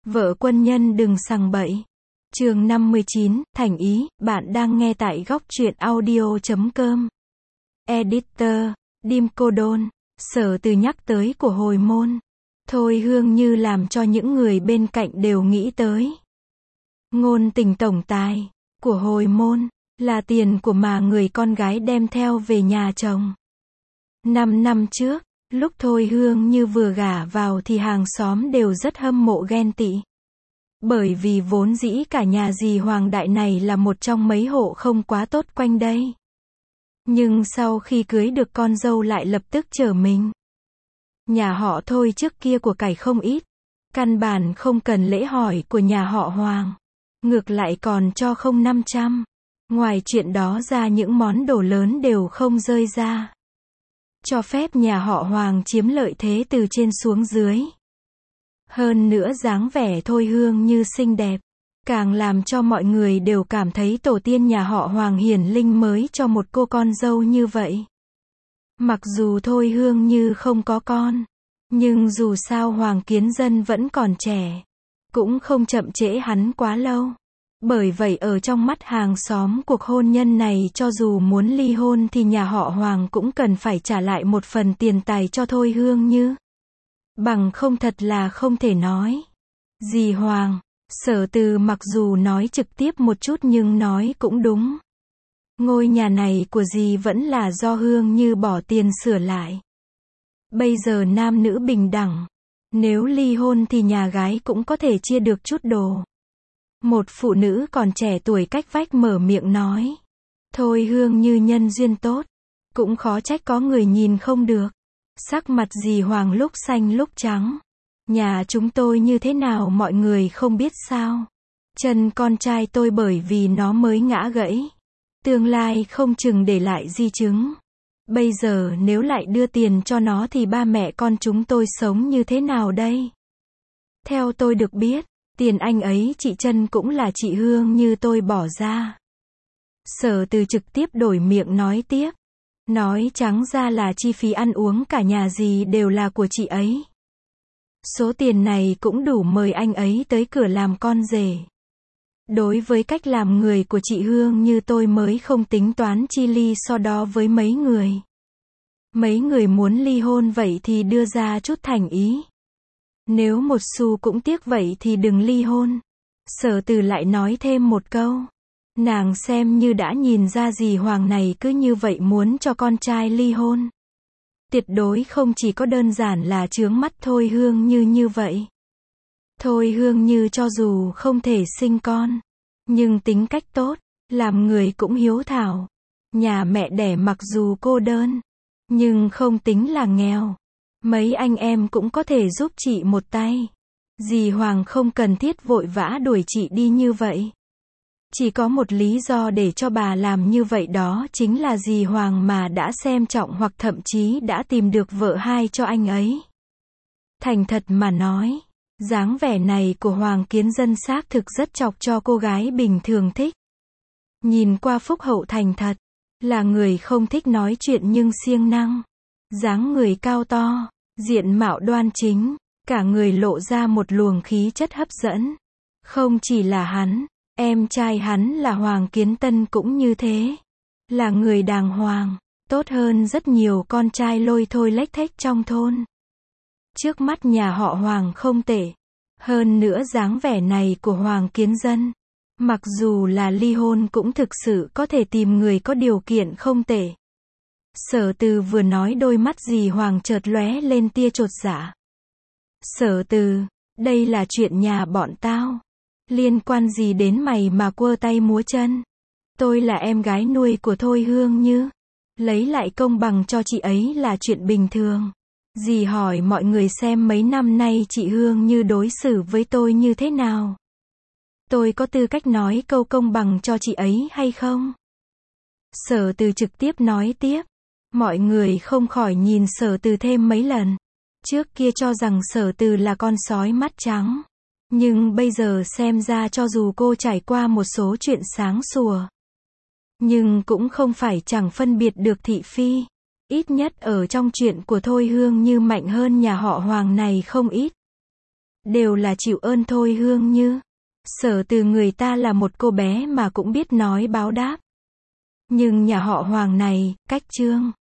Vợ quân nhân đừng sằng bậy. Chương 59, thành ý, bạn đang nghe tại góc truyện audio.com. Editor, Dim Cô Đôn. Sở Từ nhắc tới của hồi môn. Thôi Hương Như làm cho những người bên cạnh đều nghĩ tới. Ngôn tình tổng tài của hồi môn là tiền của mà người con gái đem theo về nhà chồng. 5 năm trước, lúc Thôi Hương Như vừa gả vào thì hàng xóm đều rất hâm mộ ghen tị. Bởi vì vốn dĩ cả nhà dì Hoàng Đại này là một trong mấy hộ không quá tốt quanh đây. Nhưng sau khi cưới được con dâu lại lập tức trở mình. Nhà họ Thôi trước kia của cải không ít. Căn bản không cần lễ hỏi của nhà họ Hoàng. Ngược lại còn cho không 500. Ngoài chuyện đó ra những món đồ lớn đều không rơi ra. Cho phép nhà họ Hoàng chiếm lợi thế từ trên xuống dưới. Hơn nữa dáng vẻ Thôi Hương Như xinh đẹp, càng làm cho mọi người đều cảm thấy tổ tiên nhà họ Hoàng hiển linh mới cho một cô con dâu như vậy. Mặc dù Thôi Hương Như không có con, nhưng dù sao Hoàng Kiến Dân vẫn còn trẻ, cũng không chậm trễ hắn quá lâu. Bởi vậy ở trong mắt hàng xóm cuộc hôn nhân này cho dù muốn ly hôn thì nhà họ Hoàng cũng cần phải trả lại một phần tiền tài cho Thôi Hương Như. Bằng không thật là không thể nói. Dì Hoàng, Sở Từ mặc dù nói trực tiếp một chút nhưng nói cũng đúng. Ngôi nhà này của dì vẫn là do Hương Như bỏ tiền sửa lại. Bây giờ nam nữ bình đẳng. Nếu ly hôn thì nhà gái cũng có thể chia được chút đồ. Một phụ nữ còn trẻ tuổi cách vách mở miệng nói. Thôi Hương Như nhân duyên tốt. Cũng khó trách có người nhìn không được. Sắc mặt dì Hoàng lúc xanh lúc trắng. Nhà chúng tôi như thế nào mọi người không biết sao. Chân con trai tôi bởi vì nó mới ngã gãy. Tương lai không chừng để lại di chứng. Bây giờ nếu lại đưa tiền cho nó thì ba mẹ con chúng tôi sống như thế nào đây? Theo tôi được biết, tiền anh ấy chị Trân cũng là chị Hương Như tôi bỏ ra. Sở Từ trực tiếp đổi miệng nói tiếp. Nói trắng ra là chi phí ăn uống cả nhà dì đều là của chị ấy. Số tiền này cũng đủ mời anh ấy tới cửa làm con rể. Đối với cách làm người của chị Hương Như tôi mới không tính toán chi ly so đó với mấy người. Mấy người muốn ly hôn vậy thì đưa ra chút thành ý. Nếu một xu cũng tiếc vậy thì đừng ly hôn. Sở Từ lại nói thêm một câu. Nàng xem như đã nhìn ra dì Hoàng này cứ như vậy muốn cho con trai ly hôn. Tuyệt đối không chỉ có đơn giản là chướng mắt Thôi Hương Như như vậy. Thôi Hương Như cho dù không thể sinh con, nhưng tính cách tốt, làm người cũng hiếu thảo. Nhà mẹ đẻ mặc dù cô đơn, nhưng không tính là nghèo. Mấy anh em cũng có thể giúp chị một tay. Dì Hoàng không cần thiết vội vã đuổi chị đi như vậy. Chỉ có một lý do để cho bà làm như vậy đó chính là dì Hoàng mà đã xem trọng hoặc thậm chí đã tìm được vợ hai cho anh ấy. Thành thật mà nói, dáng vẻ này của Hoàng Kiến Dân xác thực rất chọc cho cô gái bình thường thích. Nhìn qua phúc hậu thành thật, là người không thích nói chuyện nhưng siêng năng. Dáng người cao to, diện mạo đoan chính, cả người lộ ra một luồng khí chất hấp dẫn. Không chỉ là hắn, em trai hắn là Hoàng Kiến Tân cũng như thế. Là người đàng hoàng, tốt hơn rất nhiều con trai lôi thôi lếch thếch trong thôn. Trước mắt nhà họ Hoàng không tệ. Hơn nữa dáng vẻ này của Hoàng Kiến Dân, mặc dù là ly hôn cũng thực sự có thể tìm người có điều kiện không tệ. Sở Từ vừa nói đôi mắt dì Hoàng chợt lóe lên tia chột dạ. Sở Từ, đây là chuyện nhà bọn tao. Liên quan gì đến mày mà quơ tay múa chân? Tôi là em gái nuôi của Thôi Hương Như. Lấy lại công bằng cho chị ấy là chuyện bình thường. Dì hỏi mọi người xem mấy năm nay chị Hương Như đối xử với tôi như thế nào. Tôi có tư cách nói câu công bằng cho chị ấy hay không? Sở Từ trực tiếp nói tiếp. Mọi người không khỏi nhìn Sở Từ thêm mấy lần. Trước kia cho rằng Sở Từ là con sói mắt trắng. Nhưng bây giờ xem ra cho dù cô trải qua một số chuyện sáng sủa, nhưng cũng không phải chẳng phân biệt được thị phi. Ít nhất ở trong chuyện của Thôi Hương Như mạnh hơn nhà họ Hoàng này không ít. đều là chịu ơn thôi Hương Như. Sở Từ người ta là một cô bé mà cũng biết nói báo đáp. Nhưng nhà họ Hoàng này, cách Trương